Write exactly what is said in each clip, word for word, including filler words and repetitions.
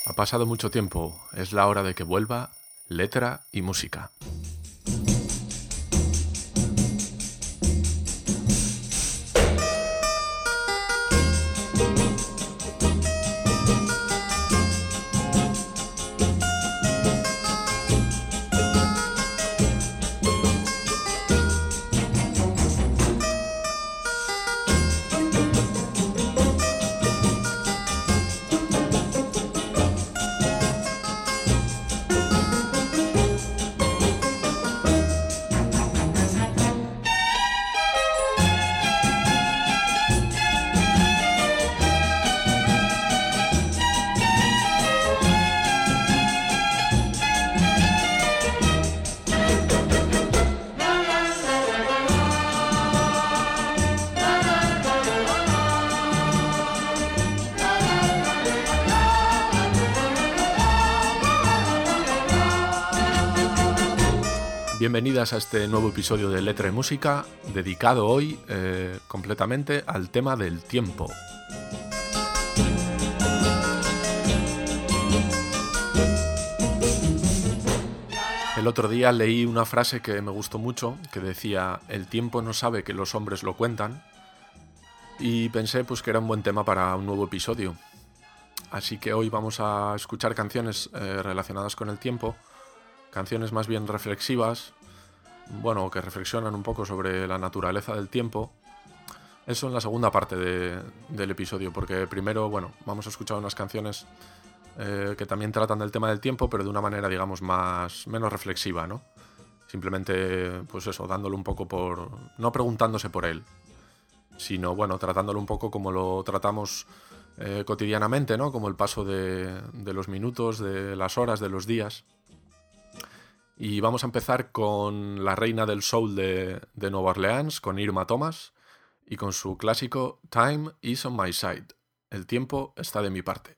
Ha pasado mucho tiempo, es la hora de que vuelva Letra y Música. Bienvenidas a este nuevo episodio de Letra y Música, dedicado hoy eh, completamente al tema del tiempo. El otro día leí una frase que me gustó mucho, que decía: el tiempo no sabe que los hombres lo cuentan, y pensé pues que era un buen tema para un nuevo episodio. Así que hoy vamos a escuchar canciones eh, relacionadas con el tiempo, canciones más bien reflexivas, bueno, que reflexionan un poco sobre la naturaleza del tiempo. Eso en la segunda parte de, del episodio, porque primero, bueno, vamos a escuchar unas canciones eh, que también tratan del tema del tiempo, pero de una manera, digamos, más menos reflexiva, ¿no? Simplemente, pues eso, dándolo un poco por... no preguntándose por él, sino, bueno, tratándolo un poco como lo tratamos eh, cotidianamente, ¿no? Como el paso de, de los minutos, de las horas, de los días. Y vamos a empezar con la reina del soul de, de Nueva Orleans, con Irma Thomas, y con su clásico Time is on my side. El tiempo está de mi parte.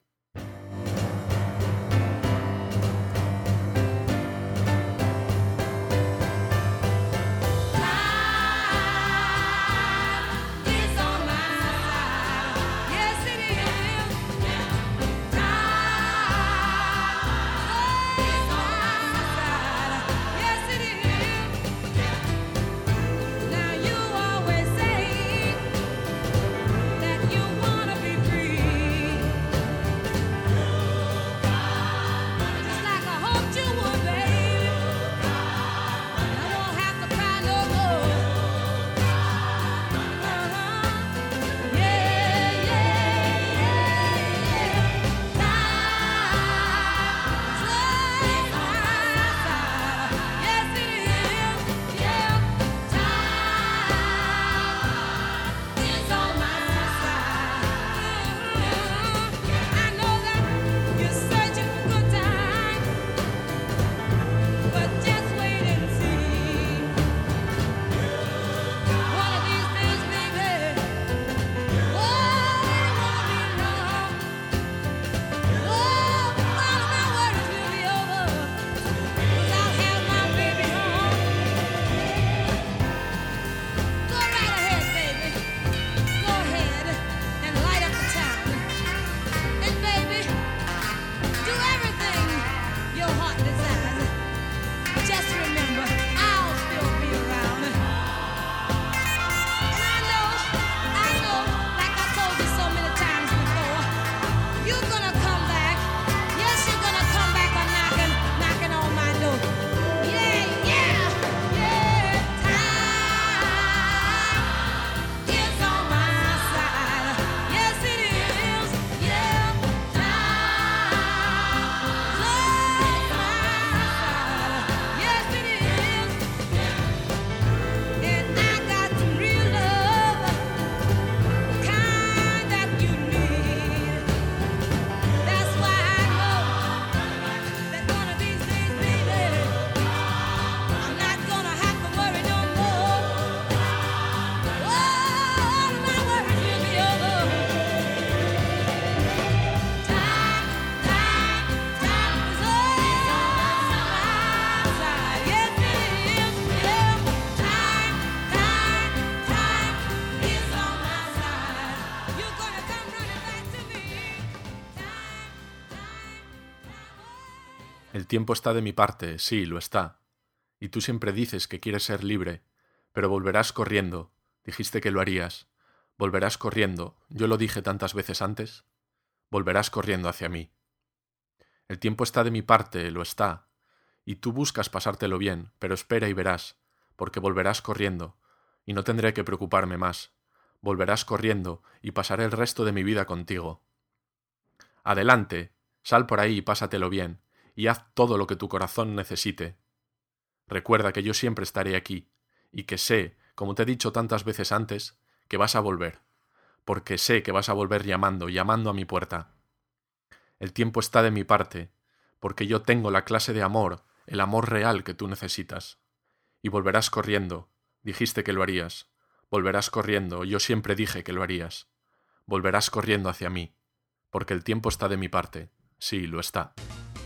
El tiempo está de mi parte, sí, lo está. Y tú siempre dices que quieres ser libre, pero volverás corriendo. Dijiste que lo harías. Volverás corriendo. Yo lo dije tantas veces antes. Volverás corriendo hacia mí. El tiempo está de mi parte, lo está. Y tú buscas pasártelo bien, pero espera y verás, porque volverás corriendo, y no tendré que preocuparme más. Volverás corriendo y pasaré el resto de mi vida contigo. Adelante, sal por ahí y pásatelo bien, y haz todo lo que tu corazón necesite. Recuerda que yo siempre estaré aquí, y que sé, como te he dicho tantas veces antes, que vas a volver, porque sé que vas a volver llamando, llamando a mi puerta. El tiempo está de mi parte, porque yo tengo la clase de amor, el amor real que tú necesitas. Y volverás corriendo, dijiste que lo harías. Volverás corriendo, yo siempre dije que lo harías. Volverás corriendo hacia mí, porque el tiempo está de mi parte. Sí, lo está.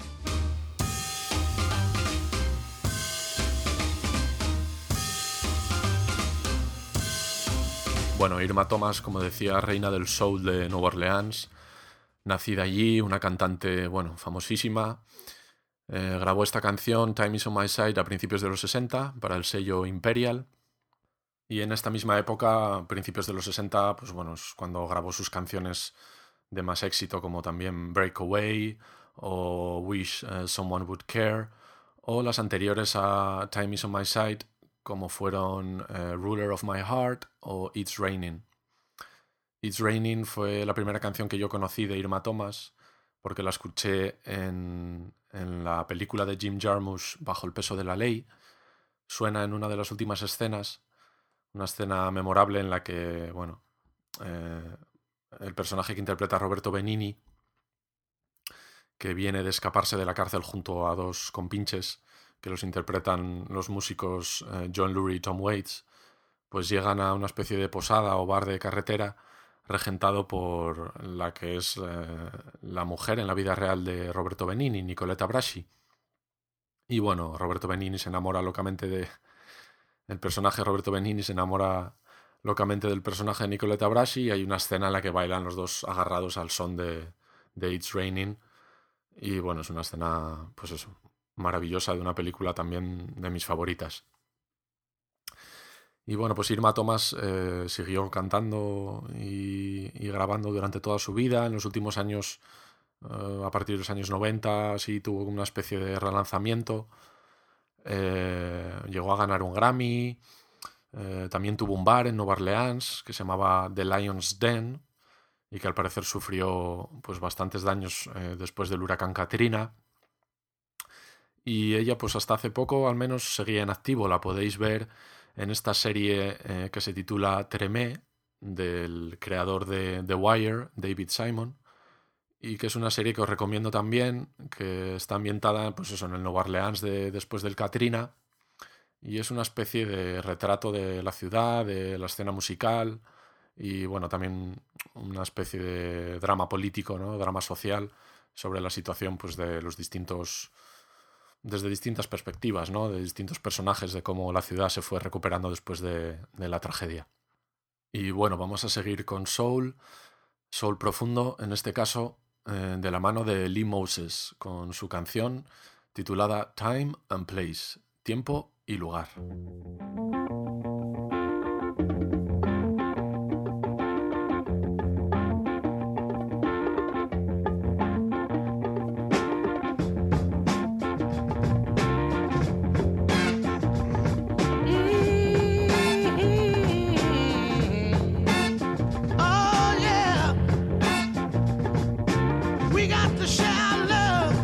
Bueno, Irma Thomas, como decía, reina del soul de Nueva Orleans, nacida allí, una cantante, bueno, famosísima. Eh, grabó esta canción, Time is on my side, a principios de los sesenta, para el sello Imperial. Y en esta misma época, a principios de los sesenta, pues bueno, es cuando grabó sus canciones de más éxito, como también Breakaway, o Wish uh, Someone Would Care, o las anteriores a Time is on my side, como fueron uh, Ruler of My Heart o It's Raining. It's Raining fue la primera canción que yo conocí de Irma Thomas, porque la escuché en, en la película de Jim Jarmusch, Bajo el peso de la ley. Suena en una de las últimas escenas, una escena memorable en la que, bueno, eh, el personaje que interpreta Roberto Benigni, que viene de escaparse de la cárcel junto a dos compinches que los interpretan los músicos eh, John Lurie y Tom Waits, pues llegan a una especie de posada o bar de carretera regentado por la que es eh, la mujer en la vida real de Roberto Benigni, Nicoletta Brasi. Y bueno, Roberto Benigni se enamora locamente de... El personaje Roberto Benigni se enamora locamente del personaje de Nicoletta Brasi y hay una escena en la que bailan los dos agarrados al son de, de It's Raining. Y bueno, es una escena, pues eso, maravillosa, de una película también de mis favoritas. Y bueno, pues Irma Thomas eh, siguió cantando y, y grabando durante toda su vida. En los últimos años, eh, a partir de los años noventa, sí tuvo una especie de relanzamiento. Eh, llegó a ganar un Grammy. Eh, también tuvo un bar en Nueva Orleans que se llamaba The Lion's Den y que al parecer sufrió pues bastantes daños eh, después del huracán Katrina. Y ella pues hasta hace poco al menos seguía en activo. La podéis ver en esta serie eh, que se titula Tremé, del creador de The Wire, David Simon, y que es una serie que os recomiendo también, que está ambientada pues eso, en el Nueva Orleans de, después del Katrina, y es una especie de retrato de la ciudad, de la escena musical, y bueno, también una especie de drama político, ¿no? Drama social sobre la situación pues, de los distintos... desde distintas perspectivas, ¿no? De distintos personajes, de cómo la ciudad se fue recuperando después de, de la tragedia. Y bueno, vamos a seguir con soul, soul profundo, en este caso eh, de la mano de Lee Moses, con su canción titulada Time and Place, tiempo y lugar.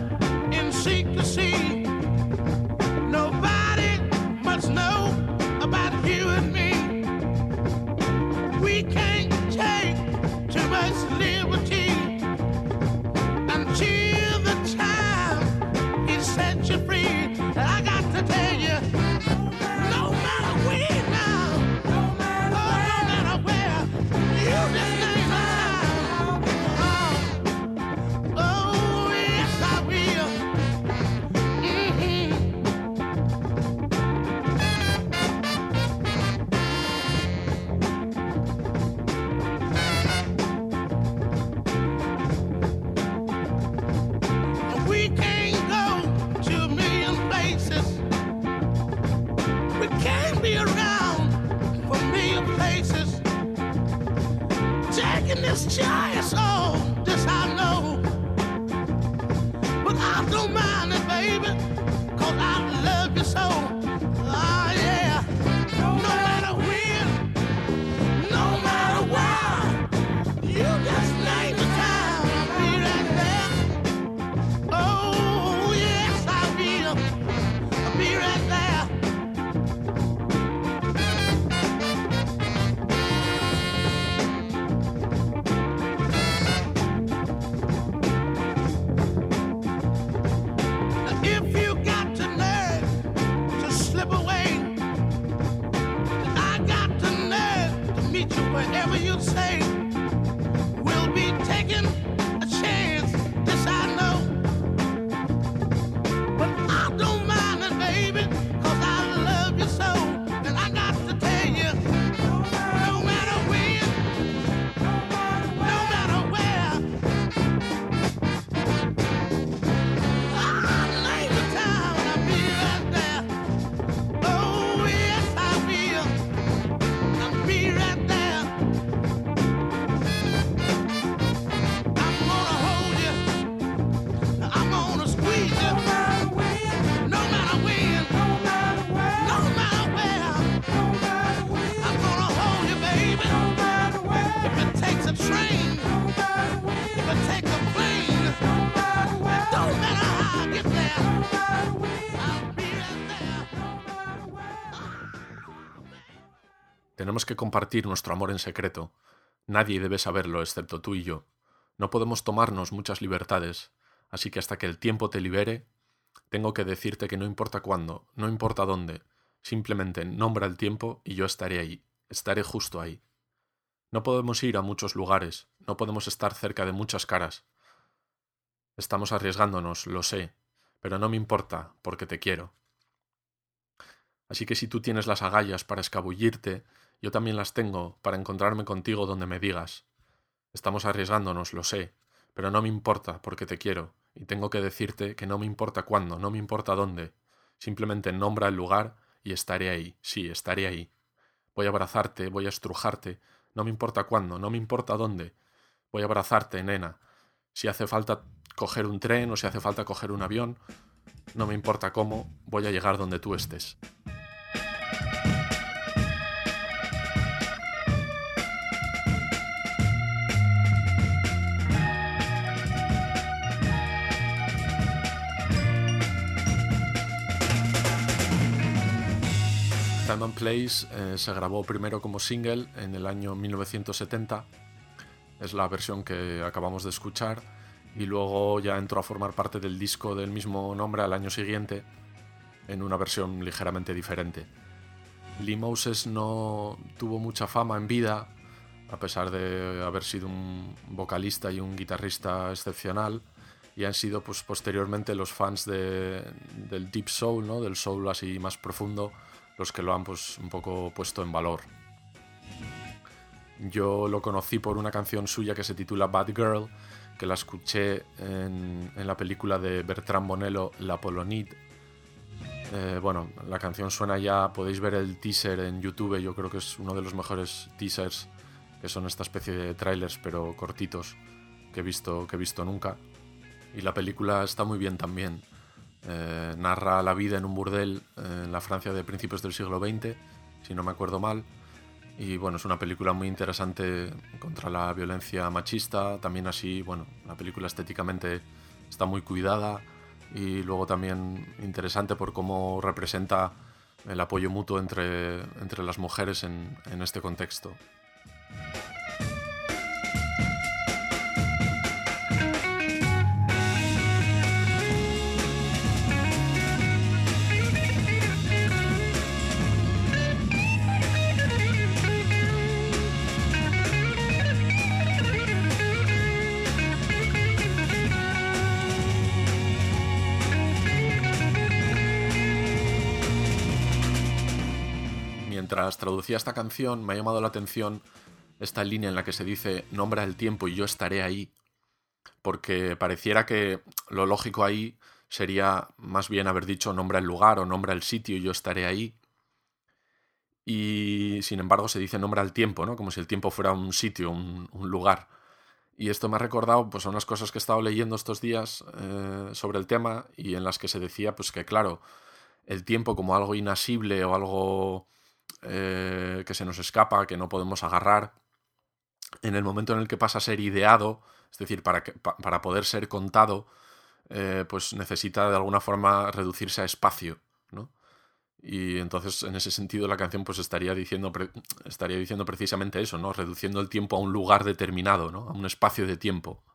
Nobody must know taking this chance, oh, this I know. But I don't mind it, baby, cause I love you so. Ah, yeah. No matter when, no matter where, you just name the time, I'll be right there. Oh, yes, I will. I'll be right there. If you got the nerve to slip away, then I got the nerve to meet you wherever you say. We'll be taking a chance, this I know. But I don't mind it, baby, cause I love you so. And I got to tell you, no matter when, no matter where, I'll name the time and I'll be right there. Oh, yes, I will. I'll be right there. I'm gonna hold you. I'm gonna squeeze you. No matter when, no matter where. I'm gonna hold you, baby. If it takes a train, if it takes a plane, it don't matter how I get there. I'll be right there. Tenemos que compartir nuestro amor en secreto. Nadie debe saberlo excepto tú y yo. No podemos tomarnos muchas libertades, así que hasta que el tiempo te libere, tengo que decirte que no importa cuándo, no importa dónde, simplemente nombra el tiempo y yo estaré ahí, estaré justo ahí. No podemos ir a muchos lugares, no podemos estar cerca de muchas caras. Estamos arriesgándonos, lo sé, pero no me importa, porque te quiero. Así que si tú tienes las agallas para escabullirte, yo también las tengo para encontrarme contigo donde me digas. Estamos arriesgándonos, lo sé, pero no me importa porque te quiero, y tengo que decirte que no me importa cuándo, no me importa dónde. Simplemente nombra el lugar y estaré ahí, sí, estaré ahí. Voy a abrazarte, voy a estrujarte, no me importa cuándo, no me importa dónde. Voy a abrazarte, nena. Si hace falta coger un tren o si hace falta coger un avión, no me importa cómo, voy a llegar donde tú estés. Time and Place eh, se grabó primero como single en el año mil novecientos setenta, es la versión que acabamos de escuchar, y luego ya entró a formar parte del disco del mismo nombre al año siguiente, en una versión ligeramente diferente. Lee Moses no tuvo mucha fama en vida, a pesar de haber sido un vocalista y un guitarrista excepcional, y han sido pues, posteriormente los fans de, del Deep Soul, ¿no? Del soul así más profundo, los que lo han pues, un poco puesto en valor. Yo lo conocí por una canción suya que se titula Bad Girl, que la escuché en, en la película de Bertrand Bonello, La Polonide. Eh, bueno, la canción suena ya, podéis ver el teaser en YouTube, yo creo que es uno de los mejores teasers, que son esta especie de trailers pero cortitos que he visto, que he visto nunca. Y la película está muy bien también. Eh, narra la vida en un burdel eh, en la Francia de principios del siglo veinte, si no me acuerdo mal, y bueno, es una película muy interesante contra la violencia machista, también así, bueno, la película estéticamente está muy cuidada y luego también interesante por cómo representa el apoyo mutuo entre, entre las mujeres en, en este contexto. Mientras traducía esta canción me ha llamado la atención esta línea en la que se dice nombra el tiempo y yo estaré ahí, porque pareciera que lo lógico ahí sería más bien haber dicho nombra el lugar o nombra el sitio y yo estaré ahí, y sin embargo se dice nombre al tiempo, ¿no? Como si el tiempo fuera un sitio, un, un lugar. Y esto me ha recordado pues, a unas cosas que he estado leyendo estos días eh, sobre el tema, y en las que se decía pues, que, claro, el tiempo como algo inasible o algo eh, que se nos escapa, que no podemos agarrar, en el momento en el que pasa a ser ideado, es decir, para, que, pa, para poder ser contado, eh, pues necesita de alguna forma reducirse a espacio, ¿no? Y entonces, en ese sentido, la canción pues estaría diciendo, pre- estaría diciendo precisamente eso, ¿no? Reduciendo el tiempo a un lugar determinado, ¿no? A un espacio de tiempo.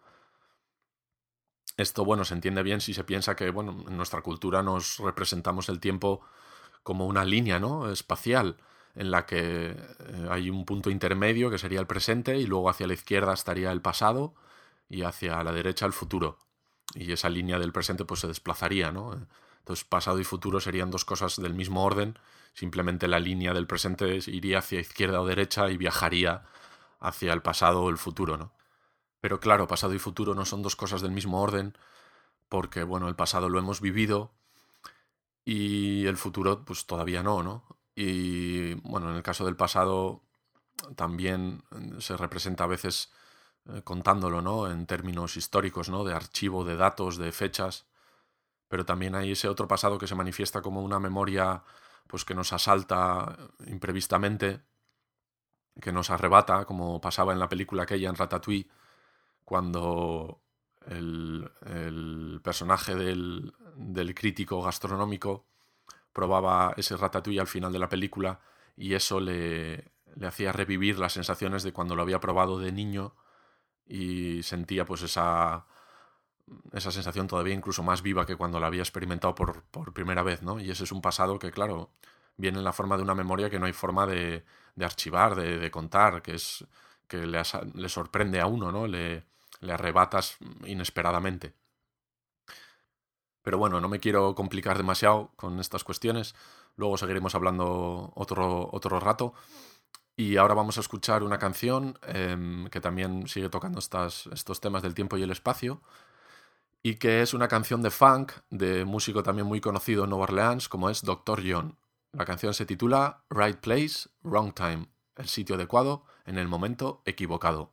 Esto, bueno, se entiende bien si se piensa que, bueno, en nuestra cultura nos representamos el tiempo como una línea, ¿no? Espacial, en la que eh, hay un punto intermedio que sería el presente, y luego hacia la izquierda estaría el pasado y hacia la derecha el futuro. Y esa línea del presente pues se desplazaría, ¿no? Entonces pasado y futuro serían dos cosas del mismo orden, simplemente la línea del presente iría hacia izquierda o derecha y viajaría hacia el pasado o el futuro, ¿no? Pero claro, pasado y futuro no son dos cosas del mismo orden, porque bueno, el pasado lo hemos vivido y el futuro pues todavía no, ¿no? Y bueno, en el caso del pasado también se representa a veces eh, contándolo, ¿no? En términos históricos, ¿no? De archivo, de datos, de fechas. Pero también hay ese otro pasado que se manifiesta como una memoria pues que nos asalta imprevistamente, que nos arrebata, como pasaba en la película aquella, en Ratatouille, cuando el, el personaje del, del crítico gastronómico probaba ese ratatouille al final de la película, y eso le, le hacía revivir las sensaciones de cuando lo había probado de niño, y sentía pues esa, esa sensación todavía incluso más viva que cuando la había experimentado por, por primera vez, ¿no? Y ese es un pasado que, claro, viene en la forma de una memoria que no hay forma de, de archivar, de, de contar, que es que le, asa- le sorprende a uno, ¿no? Le, le arrebatas inesperadamente. Pero bueno, no me quiero complicar demasiado con estas cuestiones. Luego seguiremos hablando otro, otro rato. Y ahora vamos a escuchar una canción em, que también sigue tocando estas, estos temas del tiempo y el espacio, y que es una canción de funk de músico también muy conocido en Nueva Orleans, como es doctor John. La canción se titula Right Place, Wrong Time, el sitio adecuado en el momento equivocado.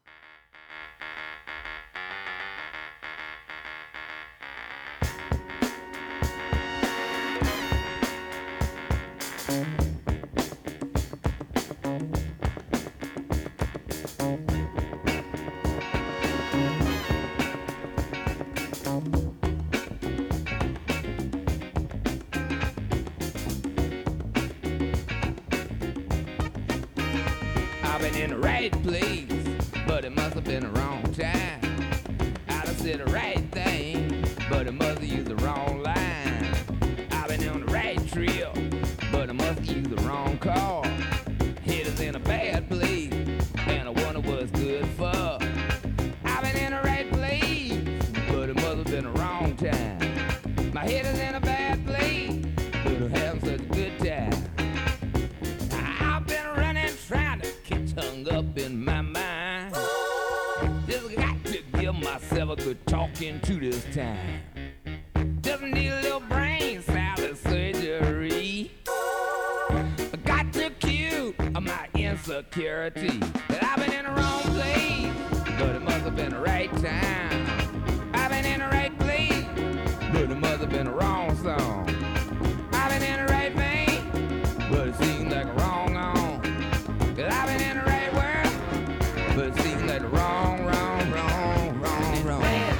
I've been in the right place, but it must have been the wrong time. I done said the right thing, but it must have used the wrong line. I've been on the right trail, but I must have used the wrong car. Head is in a bad place, and I wonder what's good for. I've been in the right place, but it must have been the wrong time. My head is in a bad place, but I'm having such a good time. I've been running, trying to get hung up in my mind. Just got to give myself a good talking to this time. Just need a little brain salad surgery. I got to cure my insecurity. That I've been in the wrong place, but it must have been the right time. I've been in the right place, but it must have been the wrong song. I've been in the right vein, but it seems like a wrong on. Cause I've been in the right world, but it seems like the wrong, wrong, wrong, wrong, wrong.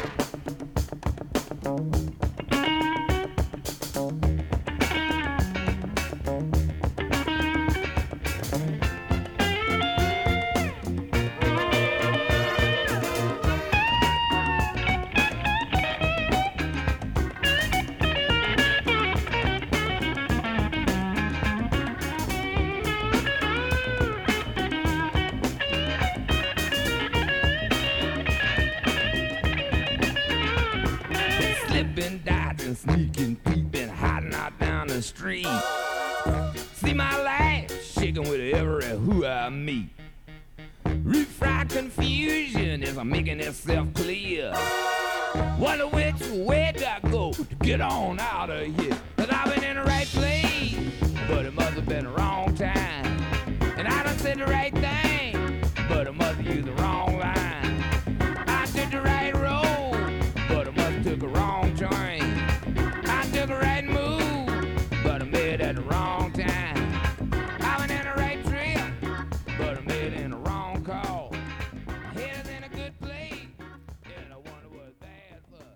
Slipping, dodging, sneaking, peeping, hiding out down the street. See my life shaking with every who I meet. Refried confusion is making itself clear. Wonder which way do I go to get on out of here? Cause I've been in the right place, but it must have been the wrong time. said the right thing, but I must use the wrong line. I took the right road, but I must took a wrong train. I took a right move, but I made it at the wrong time. I went in the right trip, but I made it in the wrong call. Headed in a good place, and I wonder what's bad for.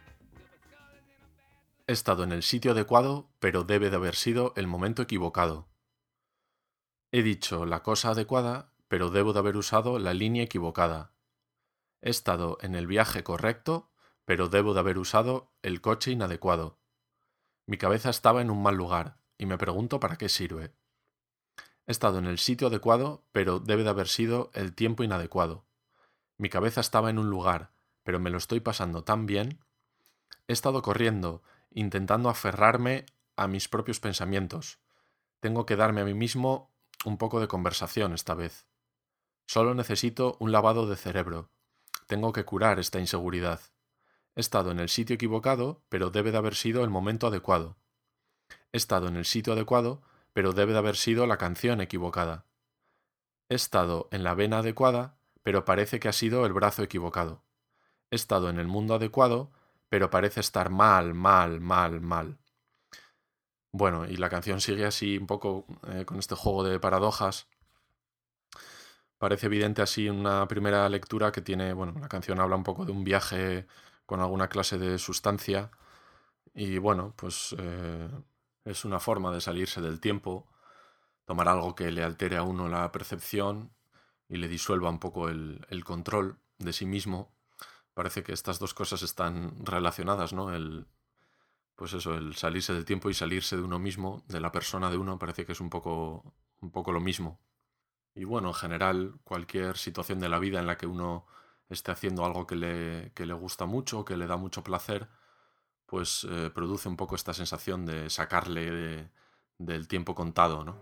He estado en el sitio adecuado, pero debe de haber sido el momento equivocado. He dicho la cosa adecuada, pero debo de haber usado la línea equivocada. He estado en el viaje correcto, pero debo de haber usado el coche inadecuado. Mi cabeza estaba en un mal lugar, y me pregunto para qué sirve. He estado en el sitio adecuado, pero debe de haber sido el tiempo inadecuado. Mi cabeza estaba en un lugar, pero me lo estoy pasando tan bien. He estado corriendo, intentando aferrarme a mis propios pensamientos. Tengo que darme a mí mismo un poco de conversación esta vez. Solo necesito un lavado de cerebro. Tengo que curar esta inseguridad. He estado en el sitio equivocado, pero debe de haber sido el momento adecuado. He estado en el sitio adecuado, pero debe de haber sido la canción equivocada. He estado en la vena adecuada, pero parece que ha sido el brazo equivocado. He estado en el mundo adecuado, pero parece estar mal, mal, mal, mal. Bueno, y la canción sigue así un poco eh, con este juego de paradojas. Parece evidente así en una primera lectura que tiene, bueno, la canción habla un poco de un viaje con alguna clase de sustancia y bueno, pues eh, es una forma de salirse del tiempo, tomar algo que le altere a uno la percepción y le disuelva un poco el, el control de sí mismo. Parece que estas dos cosas están relacionadas, ¿no? El, pues eso, el salirse del tiempo y salirse de uno mismo, de la persona de uno, parece que es un poco, un poco lo mismo. Y bueno, en general, cualquier situación de la vida en la que uno esté haciendo algo que le, que le gusta mucho, que le da mucho placer, pues eh, produce un poco esta sensación de sacarle de, del tiempo contado, ¿no?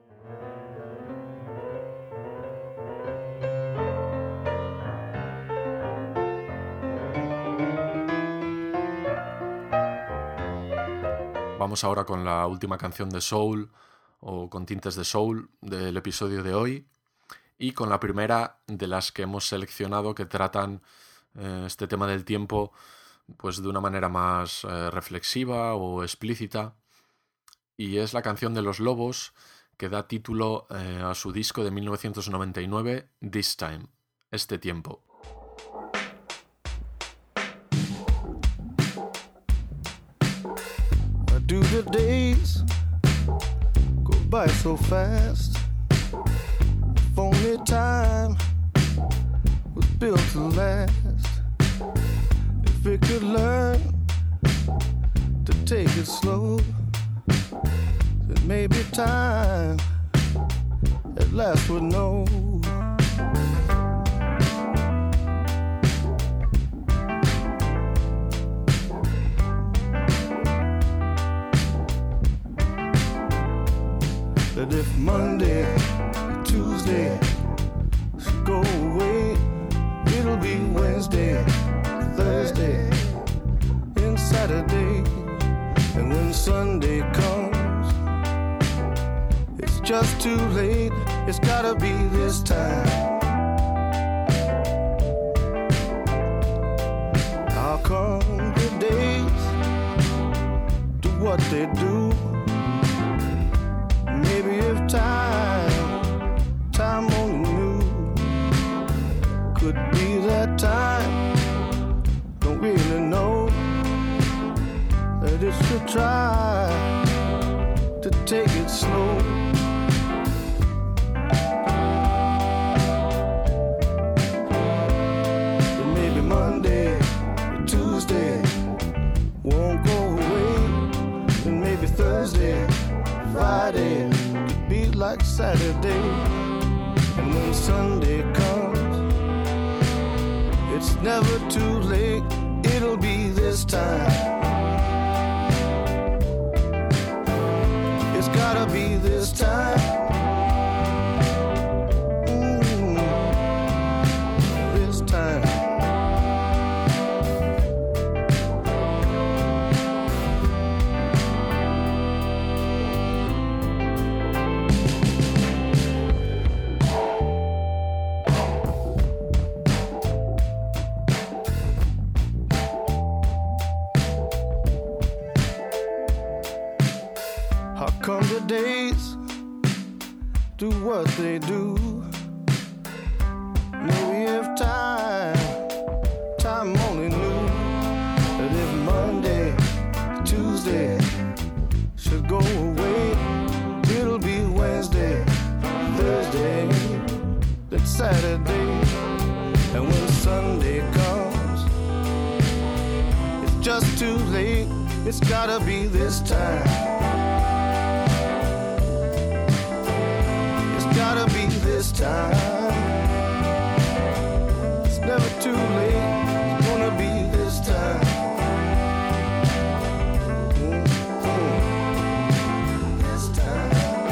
Vamos ahora con la última canción de soul o con tintes de soul del episodio de hoy y con la primera de las que hemos seleccionado que tratan eh, este tema del tiempo pues de una manera más eh, reflexiva o explícita, y es la canción de Los Lobos que da título eh, a su disco de mil novecientos noventa y nueve, This Time, Este Tiempo. Do the days go by so fast? If only time was built to last. If it could learn to take it slow, then maybe time at last would know. That if Monday, Tuesday should go away, it'll be Wednesday, Thursday, and Saturday. And when Sunday comes, it's just too late. It's gotta be this time. How come the days do what they do? Maybe if time, time only knew, could be that time, don't really know, that it should try to take it slow. But maybe Monday, Tuesday won't go away, and maybe Thursday, Friday could be like Saturday. And when Sunday comes, it's never too late. It'll be this time. It's gotta be this time. Mm, this time. days do what they do. Maybe if time, time only knew that if Monday, Tuesday should go away, it'll be Wednesday, Thursday, then Saturday, and when Sunday comes, it's just too late. It's gotta be this time. It's gotta be this time. It's never too late. It's gonna be this time. Mm-hmm. This time.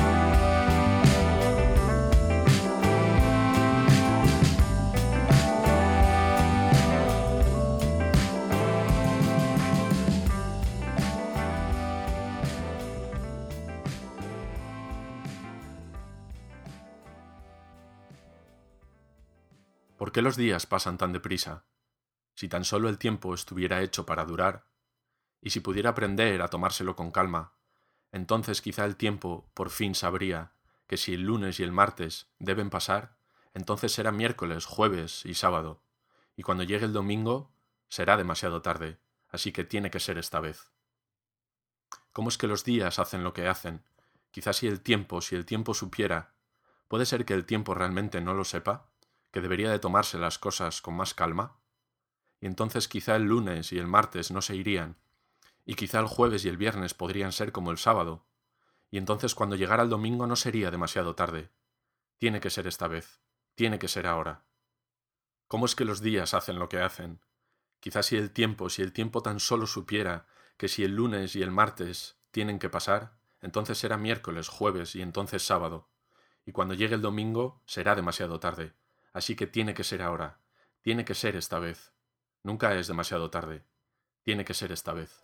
¿Por qué los días pasan tan deprisa? Si tan solo el tiempo estuviera hecho para durar, y si pudiera aprender a tomárselo con calma, entonces quizá el tiempo por fin sabría que si el lunes y el martes deben pasar, entonces será miércoles, jueves y sábado, y cuando llegue el domingo será demasiado tarde, así que tiene que ser esta vez. ¿Cómo es que los días hacen lo que hacen? Quizás si el tiempo, si el tiempo supiera, ¿puede ser que el tiempo realmente no lo sepa? ¿Que debería de tomarse las cosas con más calma? Y entonces quizá el lunes y el martes no se irían, y quizá el jueves y el viernes podrían ser como el sábado, y entonces cuando llegara el domingo no sería demasiado tarde. Tiene que ser esta vez, tiene que ser ahora. ¿Cómo es que los días hacen lo que hacen? Quizá si el tiempo, si el tiempo tan solo supiera que si el lunes y el martes tienen que pasar, entonces será miércoles, jueves y entonces sábado, y cuando llegue el domingo será demasiado tarde. Así que tiene que ser ahora, tiene que ser esta vez. Nunca es demasiado tarde, tiene que ser esta vez.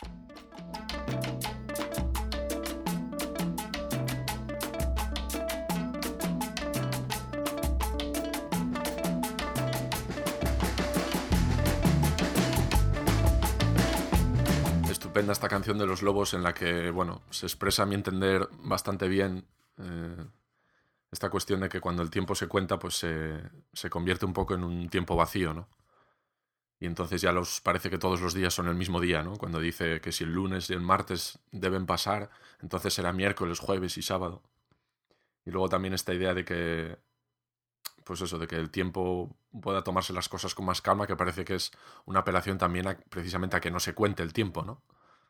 Estupenda esta canción de Los Lobos en la que, bueno, se expresa a mi entender bastante bien eh, esta cuestión de que cuando el tiempo se cuenta, pues se, se convierte un poco en un tiempo vacío, ¿no? Y entonces ya los parece que todos los días son el mismo día, ¿no? Cuando dice que si el lunes y el martes deben pasar, entonces será miércoles, jueves y sábado. Y luego también esta idea de que, pues eso, de que el tiempo pueda tomarse las cosas con más calma, que parece que es una apelación también a, precisamente a que no se cuente el tiempo, ¿no?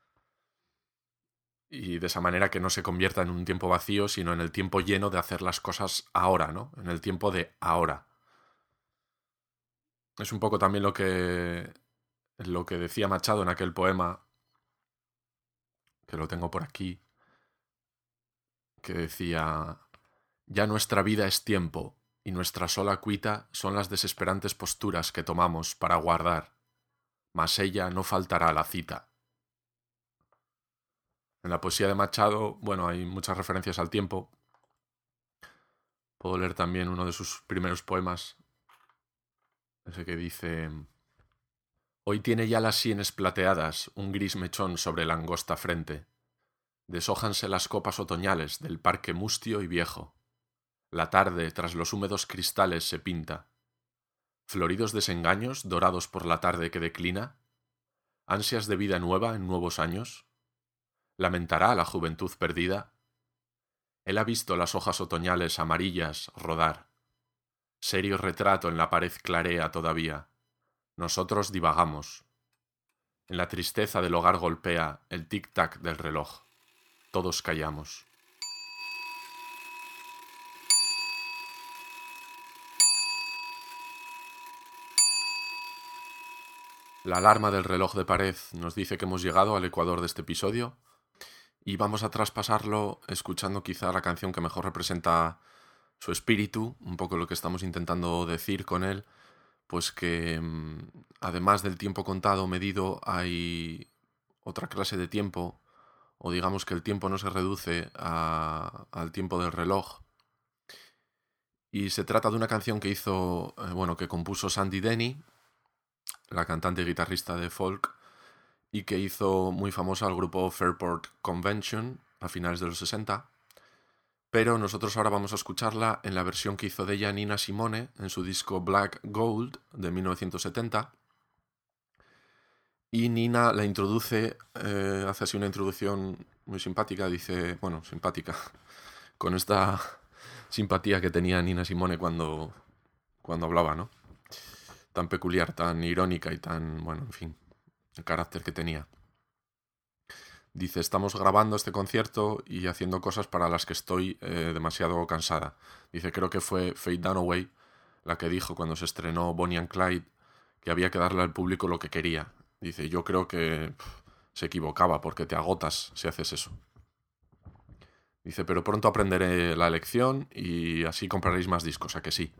Y de esa manera que no se convierta en un tiempo vacío, sino en el tiempo lleno de hacer las cosas ahora, ¿no? En el tiempo de ahora. Es un poco también lo que, lo que decía Machado en aquel poema, que lo tengo por aquí, que decía: ya nuestra vida es tiempo, y nuestra sola cuita son las desesperantes posturas que tomamos para aguardar, mas ella no faltará a la cita. En la poesía de Machado, bueno, hay muchas referencias al tiempo. Puedo leer también uno de sus primeros poemas, ese que dice: hoy tiene ya las sienes plateadas un gris mechón sobre la angosta frente. Deshójanse las copas otoñales del parque mustio y viejo. La tarde tras los húmedos cristales se pinta. Floridos desengaños dorados por la tarde que declina. Ansias de vida nueva en nuevos años. ¿Lamentará la juventud perdida? Él ha visto las hojas otoñales amarillas rodar. Serio retrato en la pared clarea todavía. Nosotros divagamos. En la tristeza del hogar golpea el tic-tac del reloj. Todos callamos. La alarma del reloj de pared nos dice que hemos llegado al ecuador de este episodio. Y vamos a traspasarlo escuchando quizá la canción que mejor representa su espíritu, un poco lo que estamos intentando decir con él, pues que además del tiempo contado, medido, hay otra clase de tiempo, o digamos que el tiempo no se reduce a, al tiempo del reloj. Y se trata de una canción que hizo, eh, bueno, que compuso Sandy Denny, la cantante y guitarrista de folk, y que hizo muy famosa al grupo Fairport Convention a finales de los sesenta, pero nosotros ahora vamos a escucharla en la versión que hizo de ella Nina Simone en su disco Black Gold de mil novecientos setenta. Y Nina la introduce, eh, hace así una introducción muy simpática, dice, bueno, simpática, con esta simpatía que tenía Nina Simone cuando, cuando hablaba, ¿no? Tan peculiar, tan irónica y tan, bueno, en fin, el carácter que tenía. Dice, estamos grabando este concierto y haciendo cosas para las que estoy eh, demasiado cansada. Dice, creo que fue Faye Dunaway la que dijo cuando se estrenó Bonnie and Clyde que había que darle al público lo que quería. Dice, yo creo que pff, se equivocaba porque te agotas si haces eso. Dice, pero pronto aprenderé la lección y así compraréis más discos, ¿a que sí?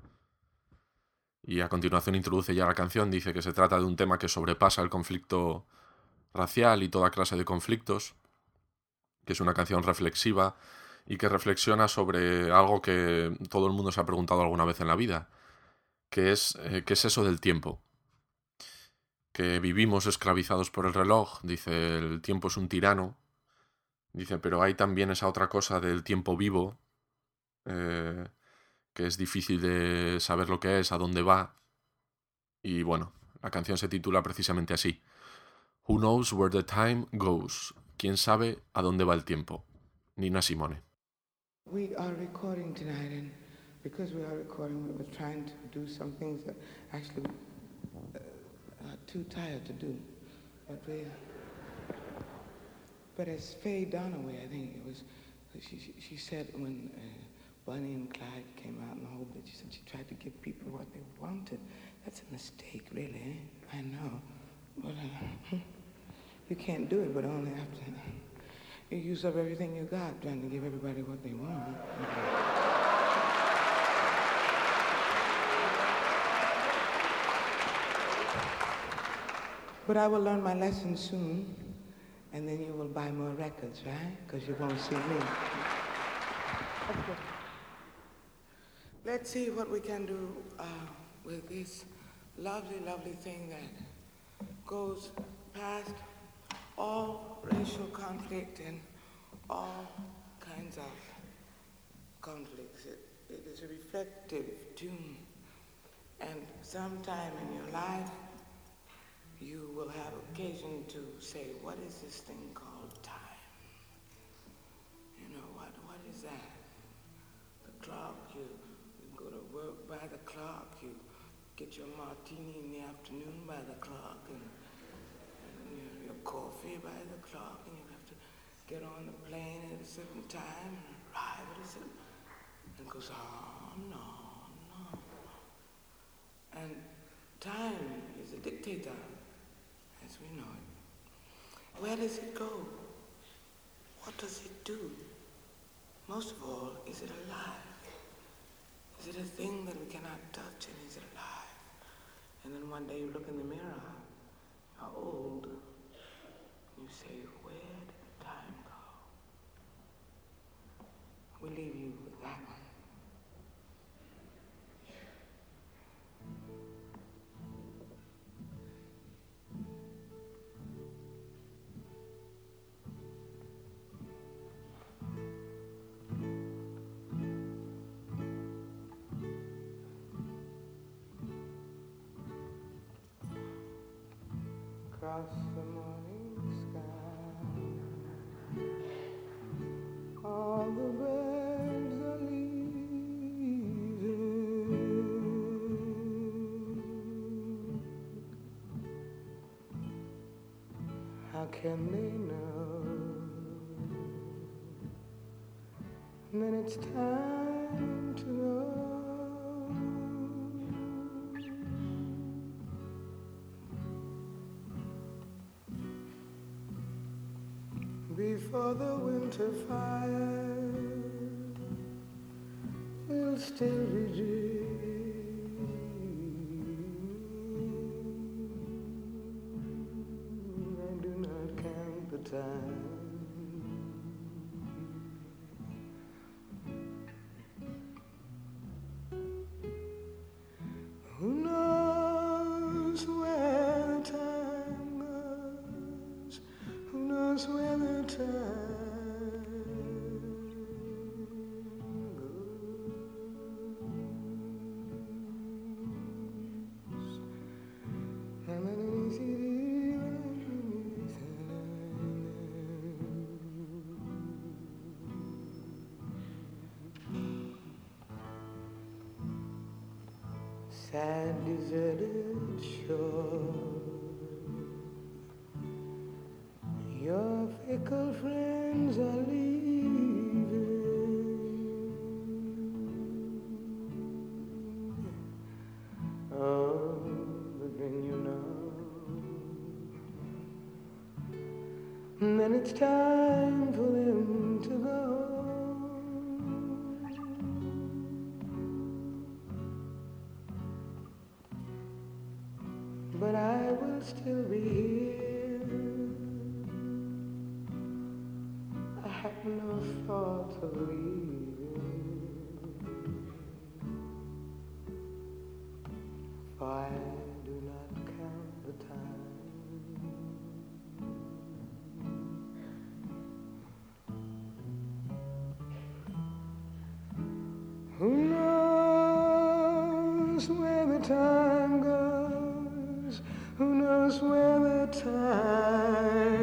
Y a continuación introduce ya la canción, dice que se trata de un tema que sobrepasa el conflicto racial y toda clase de conflictos, que es una canción reflexiva y que reflexiona sobre algo que todo el mundo se ha preguntado alguna vez en la vida, que es eh, ¿qué es eso del tiempo? Que vivimos esclavizados por el reloj, dice, el tiempo es un tirano, dice, pero hay también esa otra cosa del tiempo vivo, eh, que es difícil de saber lo que es, a dónde va, y bueno, la canción se titula precisamente así, Who knows where the time goes? ¿Quién sabe a dónde va el tiempo? Nina Simone. We are recording tonight, and because we are recording, we were trying to do some things that actually uh, are too tired to do. But we, but as Faye Dunaway, I think it was, she she, she said when uh, Bonnie and Clyde came out and the whole bit, she said she tried to give people what they wanted. That's a mistake, really. I know. But uh, you can't do it, but only after you use up everything you got trying to give everybody what they want. But I will learn my lesson soon, and then you will buy more records, right? Because you won't see me. Okay. Let's see what we can do uh, with this lovely, lovely thing that goes past all racial conflict and all kinds of conflicts. It, it is a reflective tune. And sometime in your life, you will have occasion to say, what is this thing called time? You know, what? what is that? The clock, you, you go to work by the clock, you get your martini in the afternoon by the clock, and, and your, your coffee by the clock, and you have to get on the plane at a certain time and arrive at a certain, and it goes on, on, on. And time is a dictator, as we know it. Where does it go? What does it do? Most of all, is it alive? Is it a thing that we cannot touch, and is it alive? And then one day you look in the mirror, you're old, and you say, where did time go? We'll leave you with that one. Across the morning sky, all the birds are leaving. How can they know that it's time to go? Before the winter fire will still be dreaming. I do not count the time. Who knows where the time goes? Who knows where the time Sad, deserted shore, your fickle friends are leaving. Oh, but then you know, then it's time for them to go. But I will still be here. I have no thought of leaving, for I do not count the time. Who knows where the time goes? Who knows where the time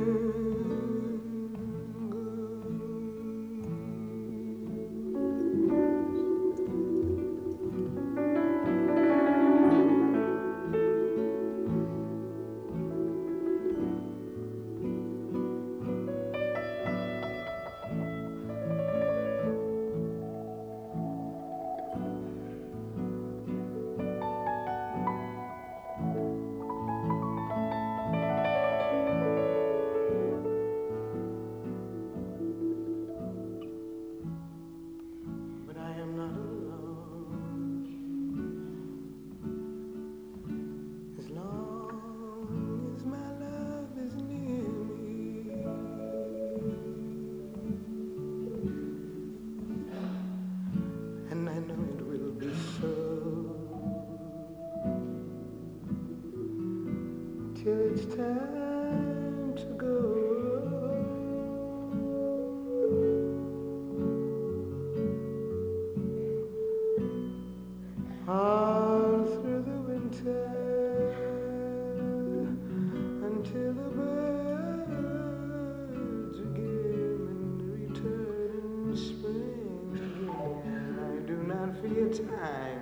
till it's time to go. All through the winter until the birds again return in spring again. I do not fear time.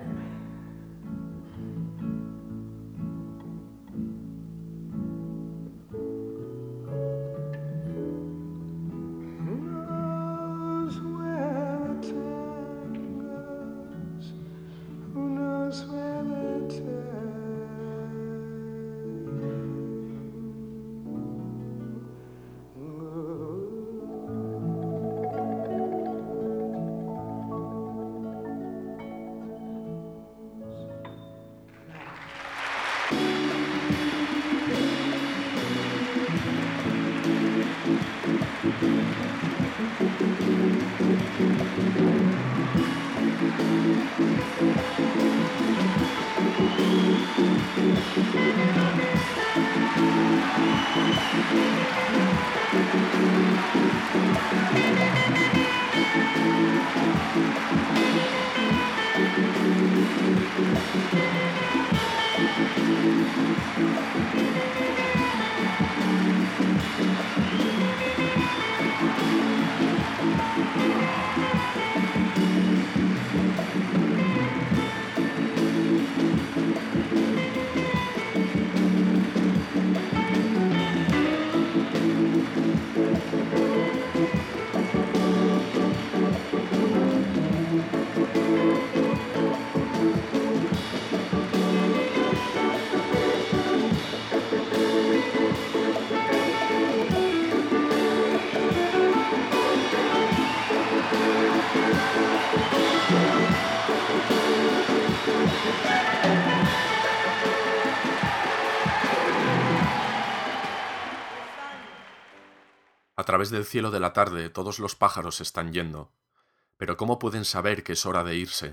A través del cielo de la tarde todos los pájaros están yendo, pero ¿cómo pueden saber que es hora de irse?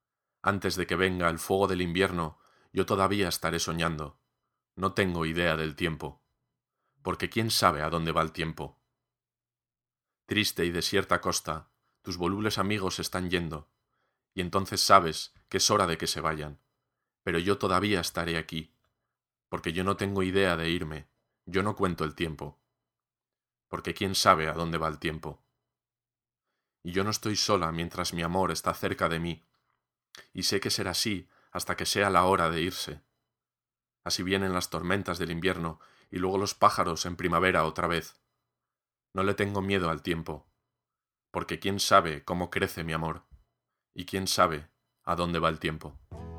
Antes de que venga el fuego del invierno, yo todavía estaré soñando. No tengo idea del tiempo, porque ¿quién sabe a dónde va el tiempo? Triste y desierta costa, tus volubles amigos están yendo, y entonces sabes que es hora de que se vayan, pero yo todavía estaré aquí, porque yo no tengo idea de irme, yo no cuento el tiempo, porque quién sabe a dónde va el tiempo. Y yo no estoy sola mientras mi amor está cerca de mí, y sé que será así hasta que sea la hora de irse. Así vienen las tormentas del invierno y luego los pájaros en primavera otra vez. No le tengo miedo al tiempo, porque quién sabe cómo crece mi amor, y quién sabe a dónde va el tiempo.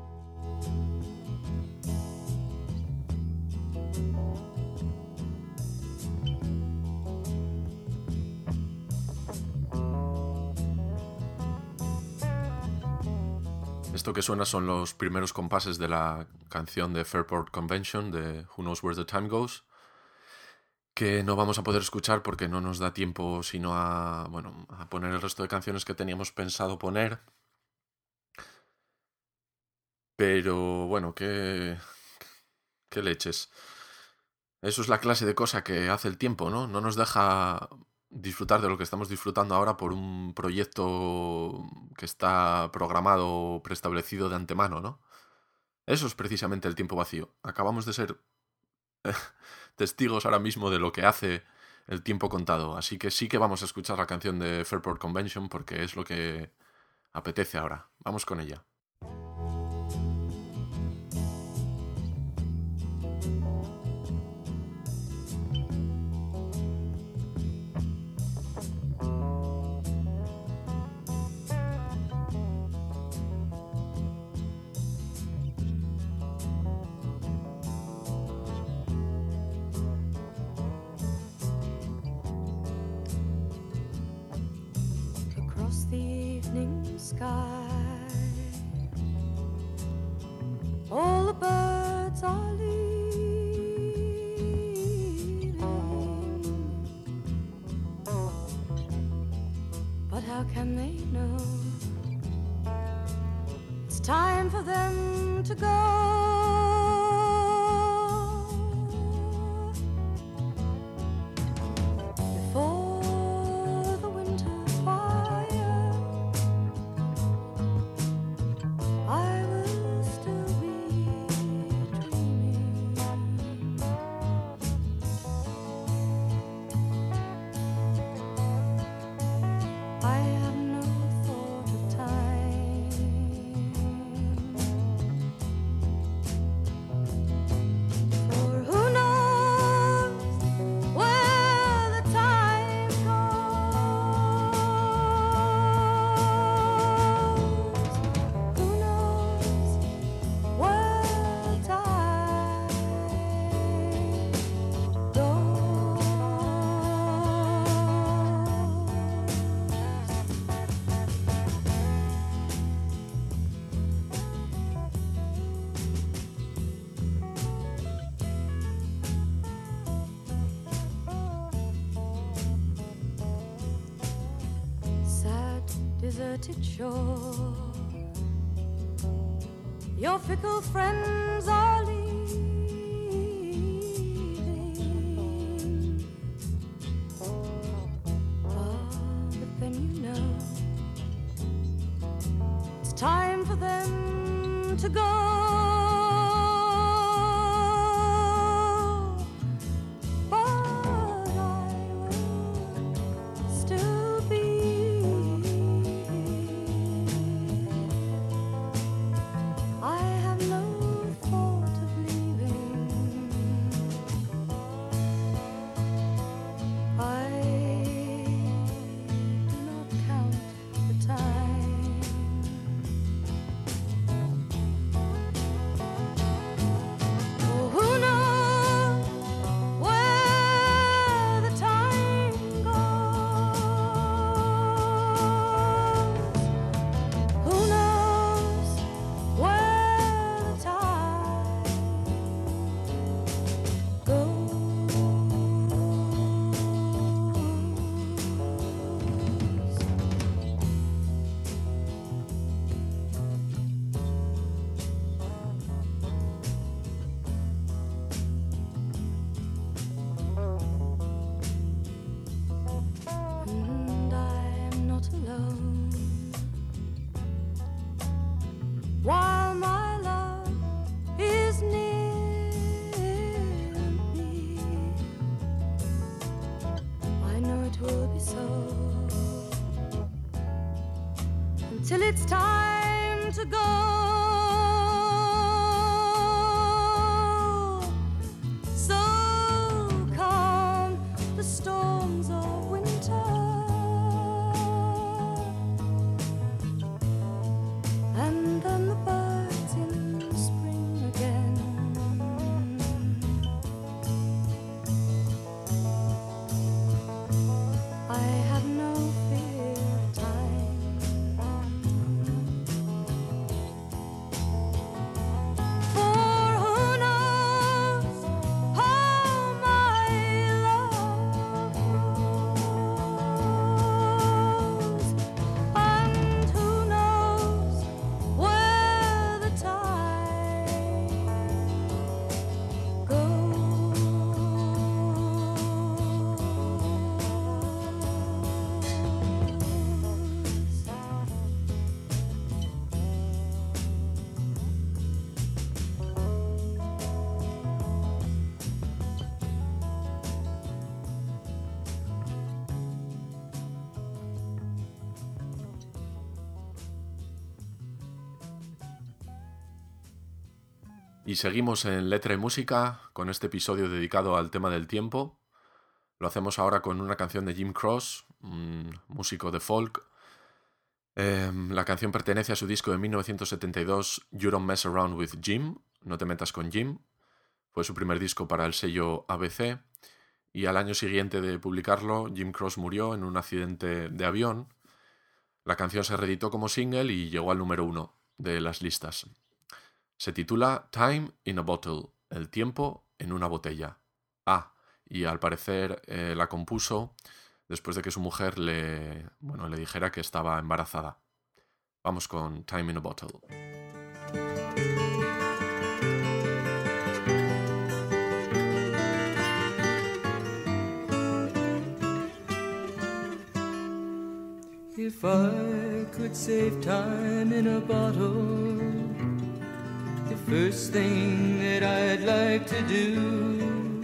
Esto que suena son los primeros compases de la canción de Fairport Convention de Who Knows Where the Time Goes, que no vamos a poder escuchar porque no nos da tiempo sino a, bueno, a poner el resto de canciones que teníamos pensado poner. Pero bueno, qué, qué leches. Eso es la clase de cosa que hace el tiempo, ¿no? No nos deja disfrutar de lo que estamos disfrutando ahora por un proyecto que está programado, preestablecido de antemano, ¿no? Eso es precisamente el tiempo vacío. Acabamos de ser testigos ahora mismo de lo que hace el tiempo contado. Así que sí que vamos a escuchar la canción de Fairport Convention porque es lo que apetece ahora. Vamos con ella. The evening sky, all the birds are leaving, but how can they know it's time for them to go? Deserted shore, your fickle friends are leaving. Ah, but then you know it's time for them to go. I have no thought of it's time to go. So calm the storms of winter, and then the birds in spring again. I have no fear of time, for who knows how my love grows, and who knows where the tide goes. Y seguimos en Letra y Música con este episodio dedicado al tema del tiempo. Lo hacemos ahora con una canción de Jim Cross, un músico de folk. Eh, la canción pertenece a su disco de mil novecientos setenta y dos, You Don't Mess Around With Jim, No te metas con Jim. Fue su primer disco para el sello A B C y al año siguiente de publicarlo, Jim Cross murió en un accidente de avión. La canción se reeditó como single y llegó al número uno de las listas. Se titula Time in a Bottle, el tiempo en una botella. Ah, y al parecer eh, la compuso después de que su mujer le, bueno, le dijera que estaba embarazada. Vamos con Time in a Bottle. If I could save time in a bottle, the first thing that I'd like to do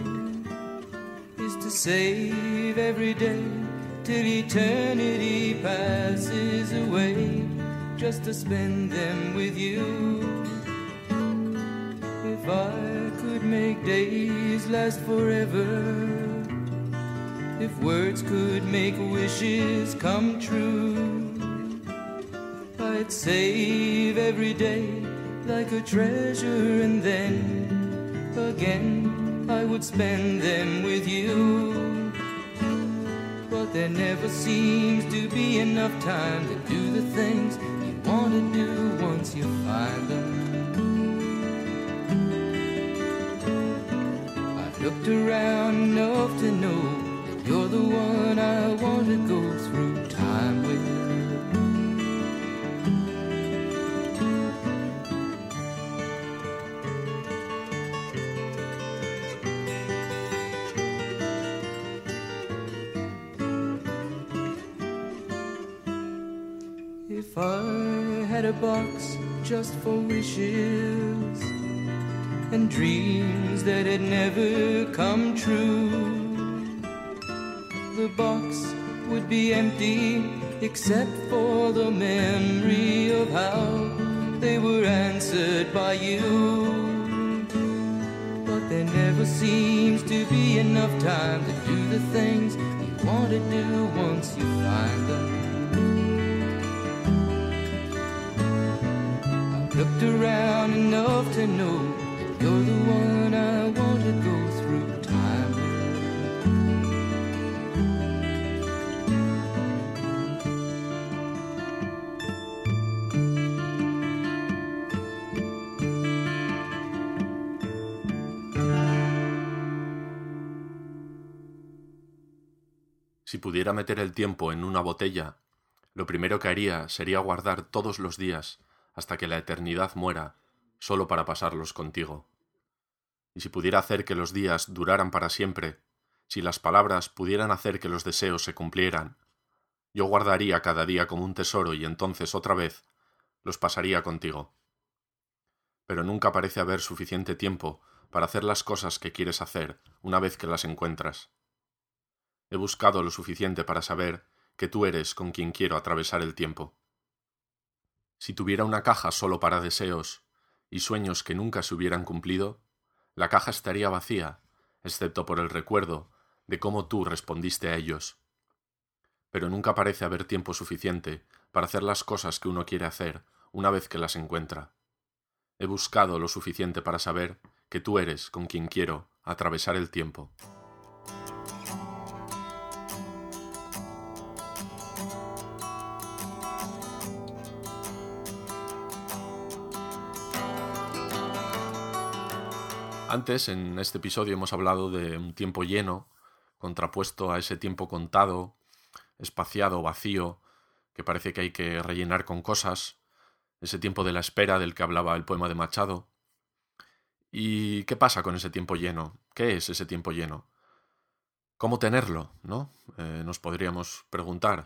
is to save every day till eternity passes away, just to spend them with you. If I could make days last forever, if words could make wishes come true, I'd save every day like a treasure, and then again I would spend them with you. But there never seems to be enough time to do the things you want to do once you find them. I've looked around enough to know that you're the one I want to go through time with. If I had a box just for wishes and dreams that had never come true, the box would be empty except for the memory of how they were answered by you. But there never seems to be enough time to do the things you want to do once you find them. Looked around enough to know that you're the one I want to go through time with. Si pudiera meter el tiempo en una botella, lo primero que haría sería guardar todos los días hasta que la eternidad muera, solo para pasarlos contigo. Y si pudiera hacer que los días duraran para siempre, si las palabras pudieran hacer que los deseos se cumplieran, yo guardaría cada día como un tesoro y entonces otra vez los pasaría contigo. Pero nunca parece haber suficiente tiempo para hacer las cosas que quieres hacer una vez que las encuentras. He buscado lo suficiente para saber que tú eres con quien quiero atravesar el tiempo. Si tuviera una caja solo para deseos y sueños que nunca se hubieran cumplido, la caja estaría vacía, excepto por el recuerdo de cómo tú respondiste a ellos. Pero nunca parece haber tiempo suficiente para hacer las cosas que uno quiere hacer una vez que las encuentra. He buscado lo suficiente para saber que tú eres con quien quiero atravesar el tiempo. Antes, en este episodio, hemos hablado de un tiempo lleno, contrapuesto a ese tiempo contado, espaciado, vacío, que parece que hay que rellenar con cosas, ese tiempo de la espera del que hablaba el poema de Machado. ¿Y qué pasa con ese tiempo lleno? ¿Qué es ese tiempo lleno? ¿Cómo tenerlo, no? Eh, nos podríamos preguntar.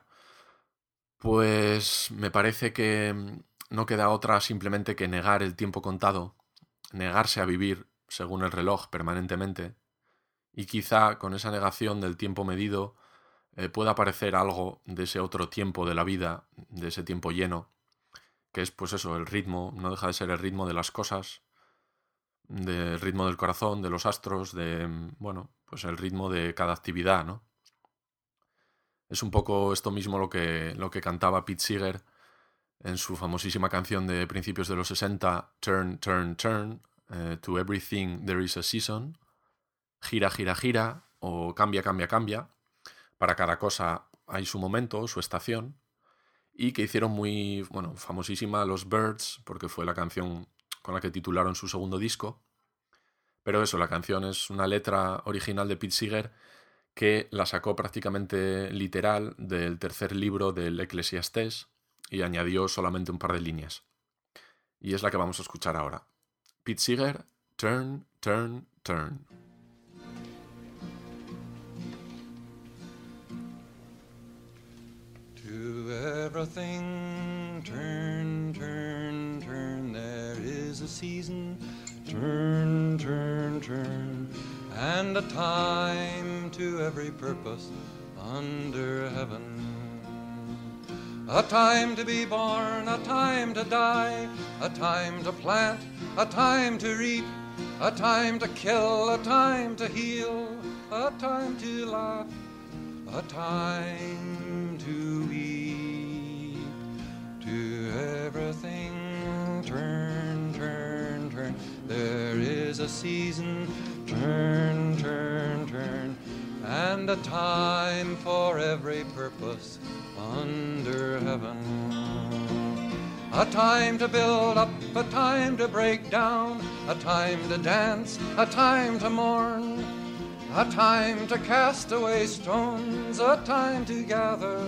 Pues me parece que no queda otra simplemente que negar el tiempo contado, negarse a vivir según el reloj permanentemente, y quizá con esa negación del tiempo medido eh, pueda aparecer algo de ese otro tiempo de la vida, de ese tiempo lleno, que es pues eso, el ritmo, no deja de ser el ritmo de las cosas, del ritmo del corazón, de los astros, de, bueno, pues el ritmo de cada actividad, ¿no? Es un poco esto mismo lo que, lo que cantaba Pete Seeger en su famosísima canción de principios de los sesenta, Turn, Turn, Turn, Uh, to everything there is a season, gira, gira, gira, o cambia, cambia, cambia. Para cada cosa hay su momento, su estación, y que hicieron muy, bueno, famosísima los Byrds, porque fue la canción con la que titularon su segundo disco. Pero eso, la canción es una letra original de Pete Seeger que la sacó prácticamente literal del tercer libro del Eclesiastés y añadió solamente un par de líneas. Y es la que vamos a escuchar ahora. Pete Seeger, Turn, Turn, Turn. To everything, turn, turn, turn. There is a season, turn, turn, turn. And a time to every purpose under heaven. A time to be born, a time to die, a time to plant, a time to reap, a time to kill, a time to heal, a time to laugh, a time to weep. To everything, turn, turn, turn. There is a season, turn, turn, turn. And a time for every purpose under heaven. A time to build up, a time to break down, a time to dance, a time to mourn, a time to cast away stones, a time to gather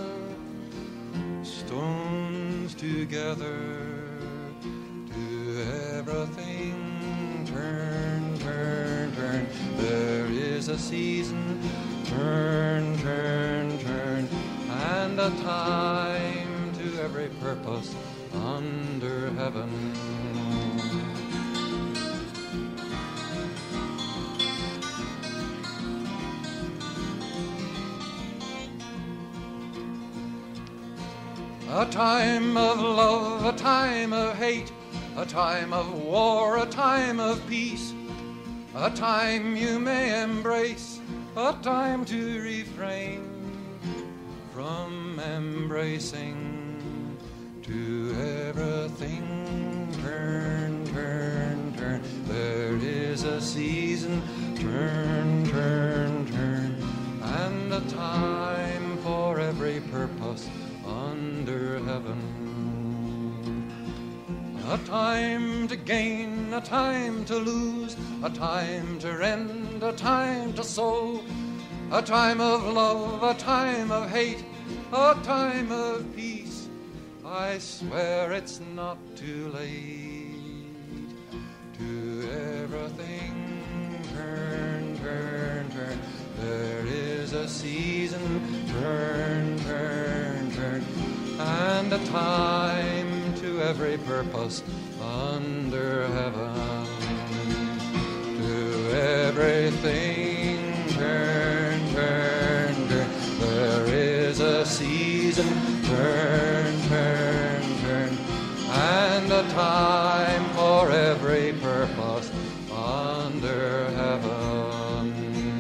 stones together. To everything, turn, turn, turn. There is a season, turn, turn, turn. And a time to every purpose under heaven. A time of love, a time of hate, a time of war, a time of peace, a time you may embrace, a time to refrain from embracing. To everything, turn, turn, turn. There is a season, turn, turn, turn. And a time for every purpose under heaven. A time to gain, a time to lose, a time to rend, a time to sow, a time of love, a time of hate, a time of peace. I swear it's not too late. To everything, turn, turn, turn. There is a season, turn, turn, turn. And a time to every purpose under heaven. To everything, turn, turn, turn. There is a season, turn, turn, turn. time for every purpose under heaven.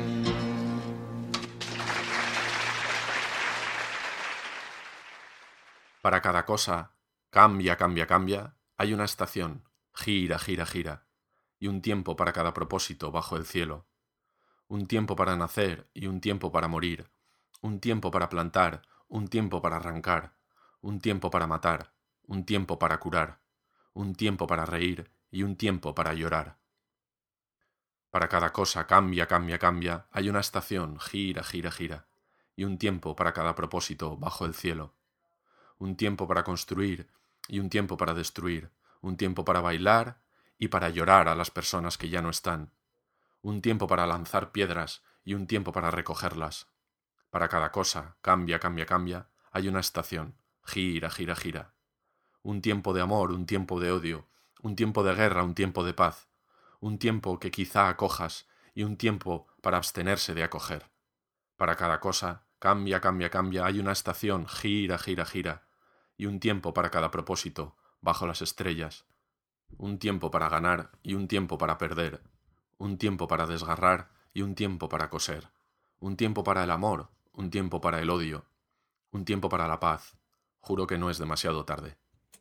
Para cada cosa, cambia, cambia, cambia, hay una estación, gira, gira, gira, y un tiempo para cada propósito bajo el cielo. Un tiempo para nacer y un tiempo para morir, un tiempo para plantar, un tiempo para arrancar, un tiempo para matar, un tiempo para curar, un tiempo para reír y un tiempo para llorar. Para cada cosa, cambia, cambia, cambia, hay una estación, gira, gira, gira, y un tiempo para cada propósito bajo el cielo. Un tiempo para construir y un tiempo para destruir, un tiempo para bailar y para llorar a las personas que ya no están, un tiempo para lanzar piedras y un tiempo para recogerlas. Para cada cosa, cambia, cambia, cambia, hay una estación, gira, gira, gira. Un tiempo de amor, un tiempo de odio, un tiempo de guerra, un tiempo de paz, un tiempo que quizá acojas y un tiempo para abstenerse de acoger. Para cada cosa, cambia, cambia, cambia, hay una estación, gira, gira, gira, y un tiempo para cada propósito, bajo las estrellas. Un tiempo para ganar y un tiempo para perder. Un tiempo para desgarrar y un tiempo para coser. Un tiempo para el amor, un tiempo para el odio. Un tiempo para la paz. Juro que no es demasiado tarde.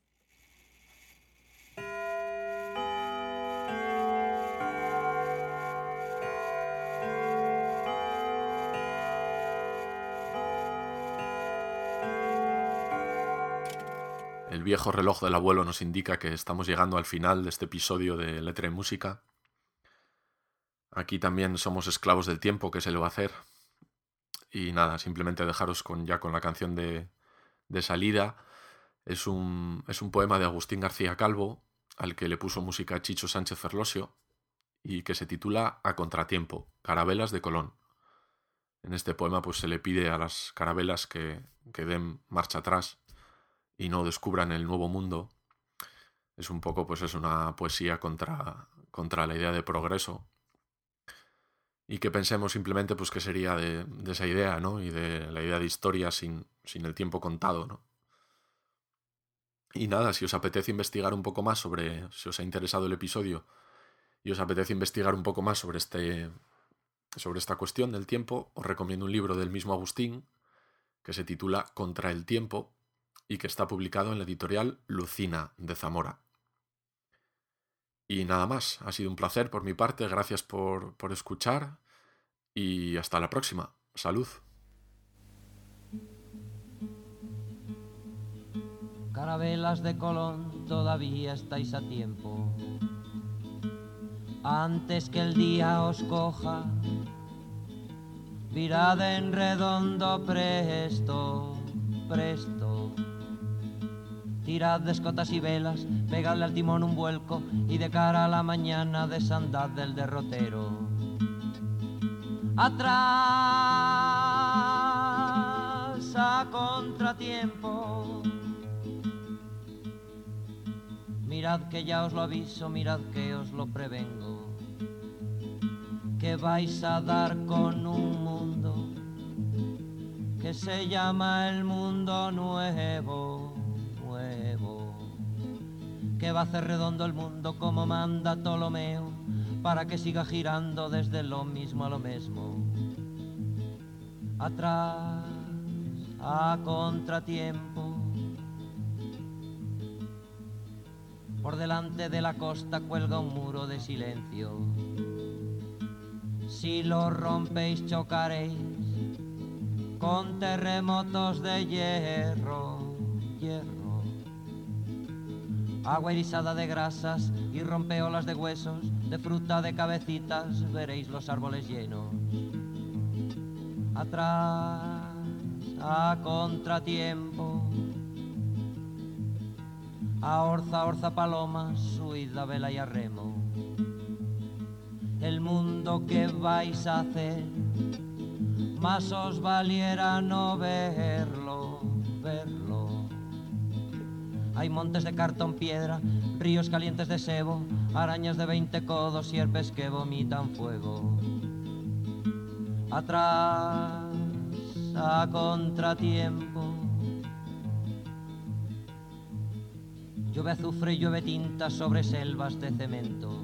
El viejo reloj del abuelo nos indica que estamos llegando al final de este episodio de Letra y Música. Aquí también somos esclavos del tiempo, ¿qué se le va a hacer? Y nada, simplemente dejaros con, ya con la canción de, de salida. Es un, es un poema de Agustín García Calvo, al que le puso música Chicho Sánchez Ferlosio, y que se titula A contratiempo, Carabelas de Colón. En este poema pues se le pide a las carabelas que, que den marcha atrás y no descubran el nuevo mundo. Es un poco, pues es una poesía contra, contra la idea de progreso. Y que pensemos simplemente pues que sería de, de esa idea, ¿no? Y de la idea de historia sin, sin el tiempo contado, ¿no? Y nada, si os apetece investigar un poco más sobre, si os ha interesado el episodio y os apetece investigar un poco más sobre, este, sobre esta cuestión del tiempo, os recomiendo un libro del mismo Agustín que se titula Contra el tiempo, y que está publicado en la editorial Lucina de Zamora. Y nada más, ha sido un placer por mi parte, gracias por, por escuchar y hasta la próxima. Salud. Carabelas de Colón, todavía estáis a tiempo. Antes que el día os coja, virad en redondo presto, presto. Tirad de escotas y velas, pegadle al timón un vuelco y de cara a la mañana desandad del derrotero. Atrás a contratiempo. Mirad que ya os lo aviso, mirad que os lo prevengo, que vais a dar con un mundo que se llama el mundo nuevo. Que va a hacer redondo el mundo como manda Ptolomeo, para que siga girando desde lo mismo a lo mismo. Atrás, a contratiempo. Por delante de la costa cuelga un muro de silencio. Si lo rompéis chocaréis con terremotos de hierro, hierro. Agua erizada de grasas y rompeolas de huesos, de fruta de cabecitas, veréis los árboles llenos. Atrás, a contratiempo. A orza, orza, palomas, huid a vela y a remo. El mundo que vais a hacer, más os valiera no verlo, verlo. Hay montes de cartón piedra, ríos calientes de sebo, arañas de veinte codos, sierpes que vomitan fuego. Atrás, a contratiempo. Llueve azufre y llueve tinta sobre selvas de cemento.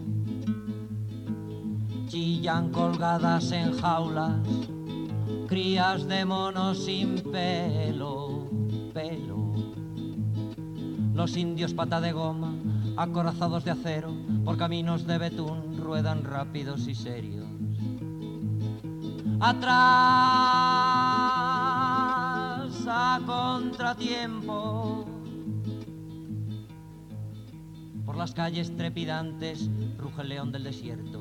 Chillan colgadas en jaulas crías de monos sin pelo, pelo. Los indios pata de goma, acorazados de acero, por caminos de betún ruedan rápidos y serios. Atrás, a contratiempo, por las calles trepidantes ruge el león del desierto.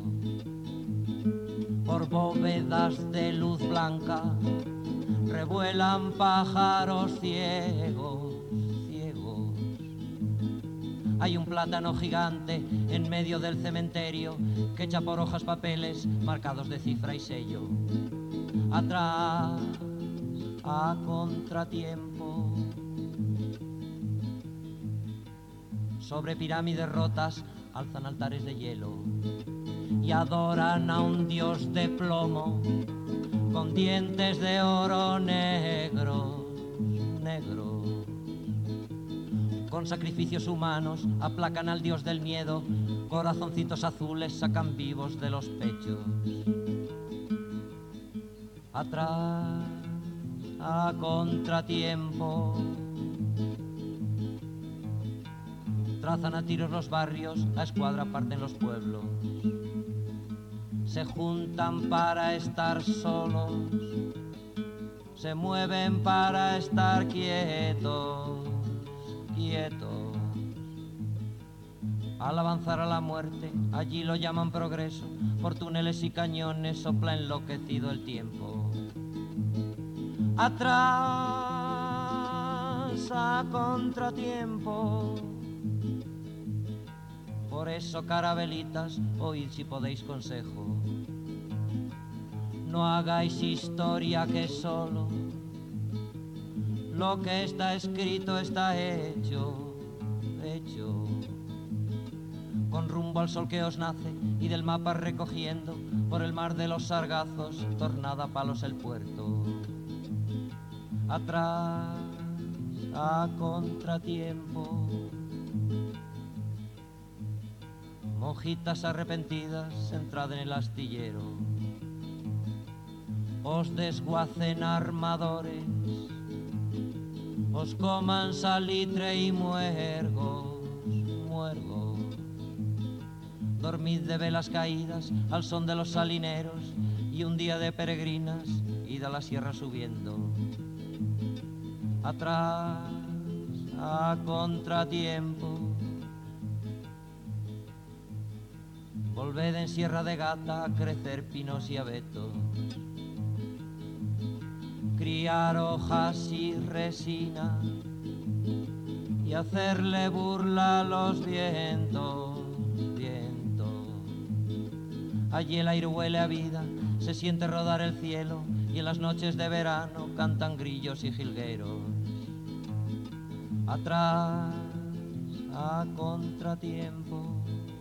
Por bóvedas de luz blanca revuelan pájaros ciegos, ciegos. Hay un plátano gigante en medio del cementerio que echa por hojas papeles marcados de cifra y sello. Atrás, a contratiempo. Sobre pirámides rotas alzan altares de hielo y adoran a un dios de plomo con dientes de oro negros, negros. Con sacrificios humanos aplacan al dios del miedo, corazoncitos azules sacan vivos de los pechos. Atrás, a contratiempo, trazan a tiros los barrios, a escuadra parten los pueblos. Se juntan para estar solos, se mueven para estar quietos, quietos. Al avanzar a la muerte, allí lo llaman progreso, por túneles y cañones sopla enloquecido el tiempo. Atrás, a contratiempo. Por eso, carabelitas, oíd si podéis consejo. No hagáis historia que solo lo que está escrito está hecho, hecho. Con rumbo al sol que os nace y del mapa recogiendo por el mar de los sargazos, tornada palos el puerto. Atrás, a contratiempo. Monjitas arrepentidas, entrad en el astillero. Os desguacen armadores, os coman salitre y muergos, muergos. Dormid de velas caídas al son de los salineros y un día de peregrinas, id a la sierra subiendo. Atrás, a contratiempo. Volved en Sierra de Gata a crecer pinos y abetos, criar hojas y resina y hacerle burla a los vientos, vientos. Allí el aire huele a vida, se siente rodar el cielo y en las noches de verano cantan grillos y jilgueros. Atrás, a contratiempo.